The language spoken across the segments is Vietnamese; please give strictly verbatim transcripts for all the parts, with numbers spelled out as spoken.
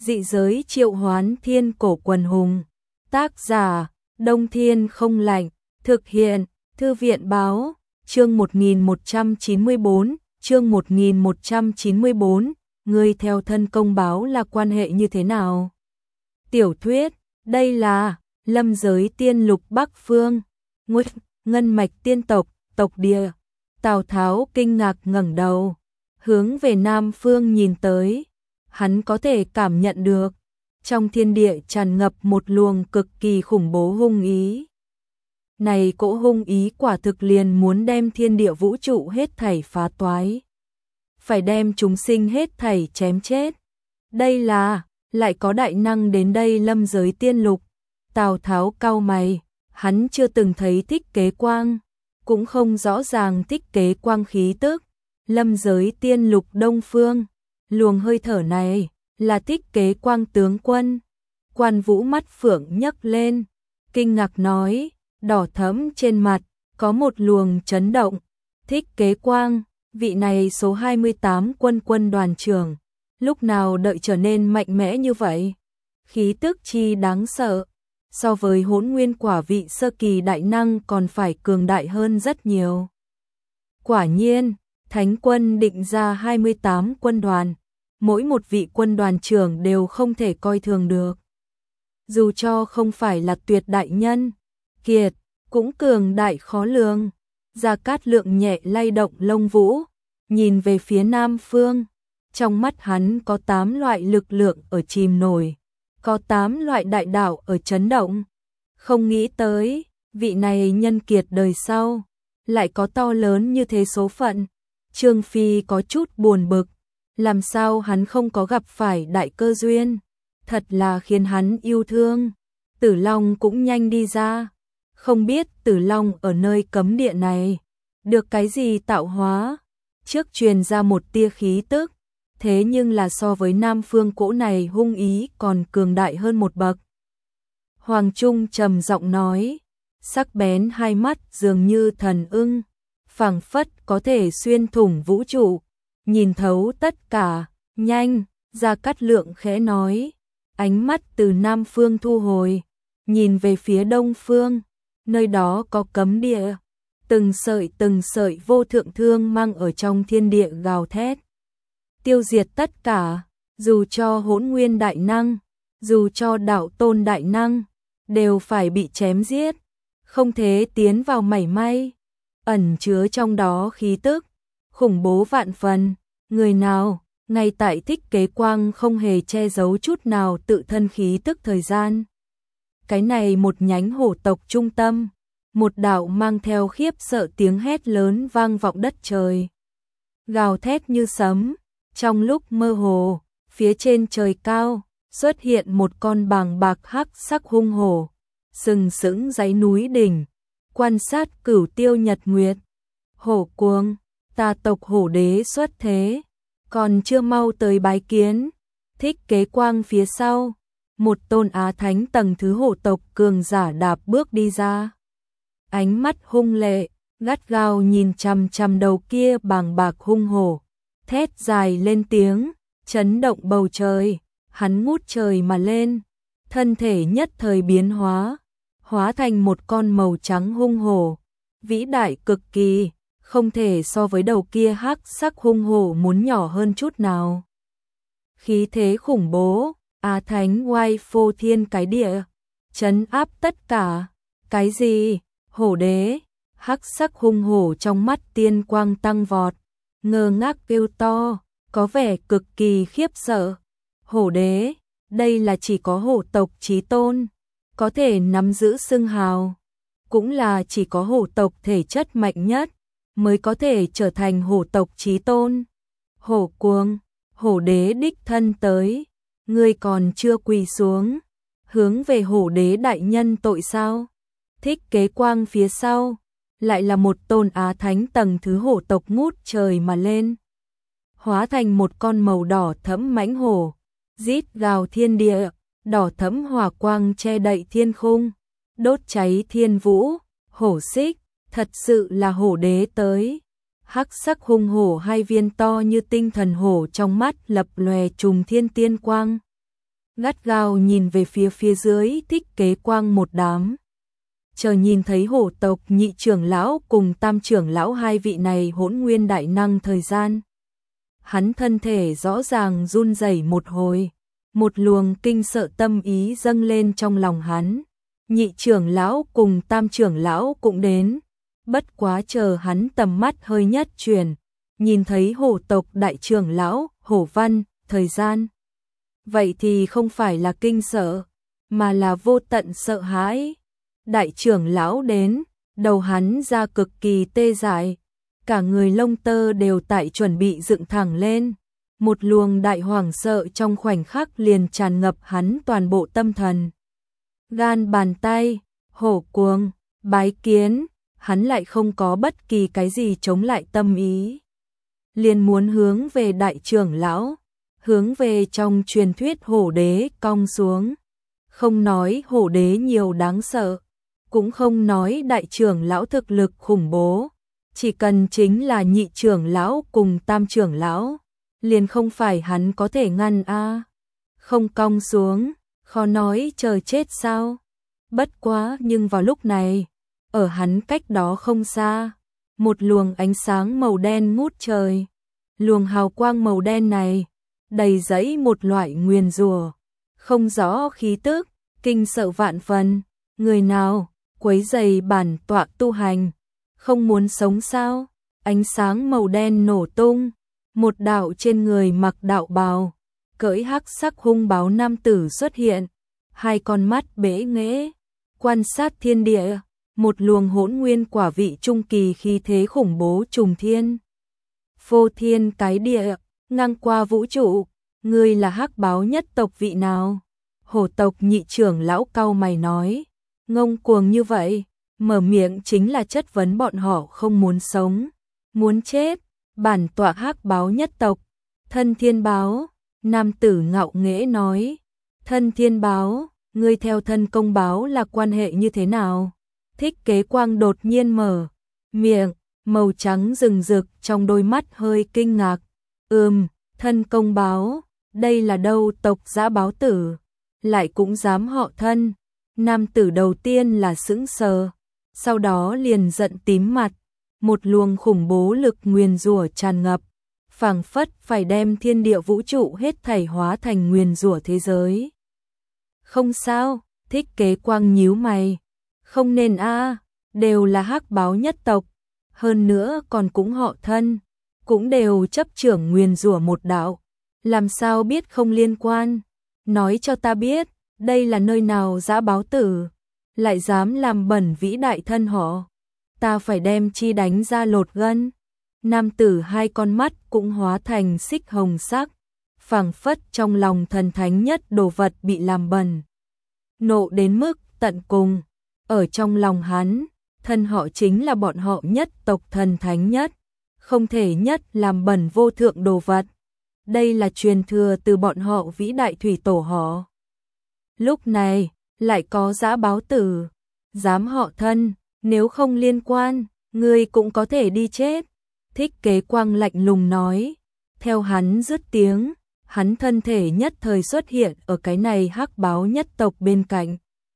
Dị giới triệu hoán thiên cổ quần hùng. Tác giả, Đông Thiên không lạnh. Thực hiện, Thư viện báo. Chương một nghìn một trăm chín mươi bốn, chương một nghìn một trăm chín mươi bốn, ngươi theo thân công báo là quan hệ như thế nào? Tiểu thuyết, đây là Lâm giới tiên lục Bắc Phương, Nguyên ngân mạch tiên tộc, tộc địa. Tào Tháo kinh ngạc ngẩng đầu, hướng về Nam Phương nhìn tới. Hắn có thể cảm nhận được, trong thiên địa tràn ngập một luồng cực kỳ khủng bố hung ý. Này cỗ hung ý quả thực liền muốn đem thiên địa vũ trụ hết thảy phá toái. Phải đem chúng sinh hết thảy chém chết. Đây là, lại có đại năng đến đây lâm giới tiên lục. Tào Tháo cau mày, hắn chưa từng thấy Thích Kế Quang, cũng không rõ ràng Thích Kế Quang khí tức. Lâm giới tiên lục Đông Phương, luồng hơi thở này, là Thích Kế Quang tướng quân. Quan Vũ mắt phượng nhấc lên, kinh ngạc nói, đỏ thẫm trên mặt, có một luồng chấn động. Thích Kế Quang, vị này số hai mươi tám quân quân đoàn trưởng, lúc nào đợi trở nên mạnh mẽ như vậy? Khí tức chi đáng sợ, so với Hỗn Nguyên quả vị sơ kỳ đại năng còn phải cường đại hơn rất nhiều. Quả nhiên, Thánh quân định ra hai mươi tám quân đoàn, mỗi một vị quân đoàn trưởng đều không thể coi thường được. Dù cho không phải là tuyệt đại nhân, kiệt, cũng cường đại khó lường. Gia Cát Lượng nhẹ lay động lông vũ, nhìn về phía Nam Phương. Trong mắt hắn có tám loại lực lượng ở chìm nổi, có tám loại đại đạo ở chấn động. Không nghĩ tới, vị này nhân kiệt đời sau, lại có to lớn như thế số phận. Trương Phi có chút buồn bực, làm sao hắn không có gặp phải đại cơ duyên, thật là khiến hắn yêu thương. Tử Long cũng nhanh đi ra, không biết Tử Long ở nơi cấm địa này, được cái gì tạo hóa. Trước truyền ra một tia khí tức, thế nhưng là so với Nam Phương cỗ này hung ý còn cường đại hơn một bậc. Hoàng Trung trầm giọng nói, sắc bén hai mắt dường như thần ưng, phảng phất có thể xuyên thủng vũ trụ, nhìn thấu tất cả. Nhanh, Gia Cát Lượng khẽ nói, ánh mắt từ Nam Phương thu hồi, nhìn về phía Đông Phương, nơi đó có cấm địa. Từng sợi từng sợi vô thượng thương mang ở trong thiên địa gào thét, tiêu diệt tất cả, dù cho Hỗn Nguyên đại năng, dù cho đạo tôn đại năng, đều phải bị chém giết, không thể tiến vào mảy may. Ẩn chứa trong đó khí tức khủng bố vạn phần. Người nào, ngay tại Thích Kế Quang không hề che giấu chút nào tự thân khí tức thời gian. Cái này một nhánh hổ tộc trung tâm, một đạo mang theo khiếp sợ tiếng hét lớn vang vọng đất trời. Gào thét như sấm, trong lúc mơ hồ, phía trên trời cao, xuất hiện một con bàng bạc hắc sắc hung hổ, sừng sững dãy núi đỉnh, quan sát cửu tiêu nhật nguyệt. Hổ cuồng, tà tộc hổ đế xuất thế, còn chưa mau tới bái kiến. Thích Kế Quang phía sau, một tôn á thánh tầng thứ hổ tộc cường giả đạp bước đi ra. Ánh mắt hung lệ, gắt gao nhìn chằm chằm đầu kia bàng bạc hung hổ, thét dài lên tiếng, chấn động bầu trời. Hắn ngút trời mà lên, thân thể nhất thời biến hóa, hóa thành một con màu trắng hung hổ, vĩ đại cực kỳ, không thể so với đầu kia hắc sắc hung hổ muốn nhỏ hơn chút nào. Khí thế khủng bố, Á Thánh oai phô thiên cái địa, trấn áp tất cả. Cái gì? Hổ đế? Hắc sắc hung hổ trong mắt tiên quang tăng vọt, ngơ ngác kêu to, có vẻ cực kỳ khiếp sợ. Hổ đế, đây là chỉ có hổ tộc chí tôn có thể nắm giữ xưng hào, cũng là chỉ có hổ tộc thể chất mạnh nhất mới có thể trở thành hổ tộc chí tôn. Hổ cuồng, hổ đế đích thân tới, ngươi còn chưa quỳ xuống, hướng về hổ đế đại nhân tội sao? Thích Kế Quang phía sau, lại là một tôn á thánh tầng thứ hổ tộc ngút trời mà lên, hóa thành một con màu đỏ thẫm mãnh hổ, rít gào thiên địa, đỏ thẫm hỏa quang che đậy thiên khung, đốt cháy thiên vũ. Hổ xích, thật sự là hổ đế tới. Hắc sắc hung hổ hai viên to như tinh thần hổ trong mắt lập lòe trùng thiên tiên quang, gắt gao nhìn về phía phía dưới Thích Kế Quang một đám. Chờ nhìn thấy hổ tộc nhị trưởng lão cùng tam trưởng lão hai vị này hỗn nguyên đại năng thời gian. Hắn thân thể rõ ràng run rẩy một hồi, một luồng kinh sợ tâm ý dâng lên trong lòng hắn. Nhị trưởng lão cùng tam trưởng lão cũng đến, bất quá chờ hắn tầm mắt hơi nhất chuyển, nhìn thấy hổ tộc đại trưởng lão, Hổ Văn, thời gian. Vậy thì không phải là kinh sợ, mà là vô tận sợ hãi. Đại trưởng lão đến, đầu hắn ra cực kỳ tê dại, cả người lông tơ đều tại chuẩn bị dựng thẳng lên. Một luồng đại hoảng sợ trong khoảnh khắc liền tràn ngập hắn toàn bộ tâm thần. Gan bàn tay, hổ cuồng, bái kiến, hắn lại không có bất kỳ cái gì chống lại tâm ý. Liền muốn hướng về đại trưởng lão, hướng về trong truyền thuyết hổ đế cong xuống. Không nói hổ đế nhiều đáng sợ, cũng không nói đại trưởng lão thực lực khủng bố, chỉ cần chính là nhị trưởng lão cùng tam trưởng lão, liền không phải hắn có thể ngăn a. Không cong xuống, khó nói chờ chết sao? Bất quá nhưng vào lúc này, ở hắn cách đó không xa, một luồng ánh sáng màu đen ngút trời. Luồng hào quang màu đen này, đầy dẫy một loại nguyền rủa, không rõ khí tức, kinh sợ vạn phần. Người nào quấy rầy bản tọa tu hành, không muốn sống sao? Ánh sáng màu đen nổ tung, một đạo trên người mặc đạo bào, cưỡi hắc sắc hung báo nam tử xuất hiện, hai con mắt bế nghễ, quan sát thiên địa, một luồng hỗn nguyên quả vị trung kỳ khí thế khủng bố trùng thiên. Phô thiên cái địa, ngang qua vũ trụ, ngươi là hắc báo nhất tộc vị nào? Hổ tộc nhị trưởng lão cau mày nói, ngông cuồng như vậy, mở miệng chính là chất vấn bọn họ không muốn sống, muốn chết. Bản tọa hắc báo nhất tộc, Thân Thiên Báo. Nam tử ngạo nghễ nói, Thân Thiên Báo, ngươi theo thân công báo là quan hệ như thế nào? Thích Kế Quang đột nhiên mở miệng, màu trắng rừng rực trong đôi mắt hơi kinh ngạc. Ừm, thân công báo, đây là đâu tộc dã báo tử, lại cũng dám họ thân. Nam tử đầu tiên là sững sờ, sau đó liền giận tím mặt, một luồng khủng bố lực nguyền rủa tràn ngập, phảng phất phải đem thiên địa vũ trụ hết thảy hóa thành nguyền rủa thế giới. Không sao, Thích Kế Quang nhíu mày, không nên a, đều là hắc báo nhất tộc, hơn nữa còn cũng họ thân, cũng đều chấp trưởng nguyền rủa một đạo, làm sao biết không liên quan? Nói cho ta biết, đây là nơi nào dã báo tử, lại dám làm bẩn vĩ đại thân họ, ta phải đem chi đánh ra lột gân. Nam tử hai con mắt cũng hóa thành xích hồng sắc, phảng phất trong lòng thần thánh nhất đồ vật bị làm bẩn. Nộ đến mức tận cùng, ở trong lòng hắn, thân họ chính là bọn họ nhất tộc thần thánh nhất, không thể nhất làm bẩn vô thượng đồ vật. Đây là truyền thừa từ bọn họ vĩ đại thủy tổ họ. Lúc này, lại có dã báo tử, dám họ thân, nếu không liên quan, ngươi cũng có thể đi chết. Thích Kế Quang lạnh lùng nói, theo hắn dứt tiếng, hắn thân thể nhất thời xuất hiện ở cái này hắc báo nhất tộc bên cạnh.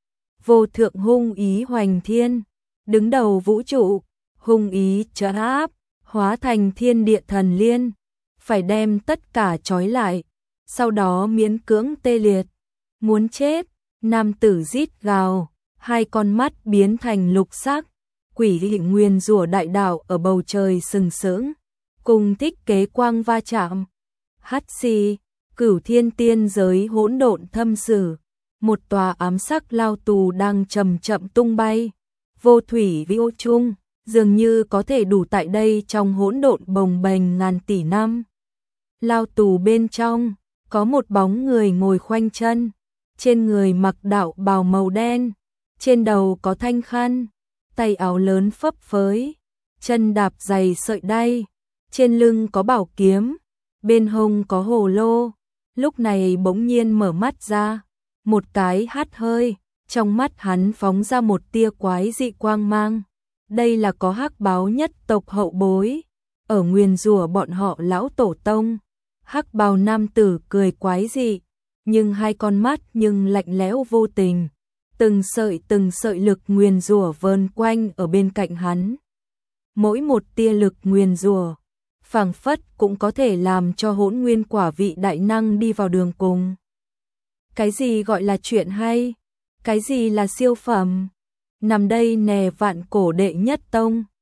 Vô thượng hung ý hoành thiên, đứng đầu vũ trụ, hung ý trấn áp, hóa thành thiên địa thần liên, phải đem tất cả trói lại, sau đó miễn cưỡng tê liệt. Muốn chết, nam tử rít gào, hai con mắt biến thành lục sắc, quỷ dị nguyên rủa đại đạo ở bầu trời sừng sững, cùng Thích Kế Quang va chạm. Hắt xì, cửu thiên tiên giới hỗn độn thâm sử, một tòa ám sắc lao tù đang chậm chậm tung bay, vô thủy vi ô chung, dường như có thể đủ tại đây trong hỗn độn bồng bềnh ngàn tỷ năm. Lao tù bên trong, có một bóng người ngồi khoanh chân, trên người mặc đạo bào màu đen, trên đầu có thanh khăn, tay áo lớn phấp phới, chân đạp giày sợi đay, trên lưng có bảo kiếm, bên hông có hồ lô. Lúc này bỗng nhiên mở mắt ra, một cái hắt hơi, trong mắt hắn phóng ra một tia quái dị quang mang. Đây là có hắc báo nhất tộc hậu bối, ở nguyền rủa bọn họ lão tổ tông. Hắc bào nam tử cười quái dị, nhưng hai con mắt nhưng lạnh lẽo vô tình, từng sợi từng sợi lực nguyền rủa vờn quanh ở bên cạnh hắn. Mỗi một tia lực nguyền rủa, phảng phất cũng có thể làm cho Hỗn Nguyên Quả vị đại năng đi vào đường cùng. Cái gì gọi là chuyện hay? Cái gì là siêu phẩm? Nằm đây nè vạn cổ đệ nhất tông.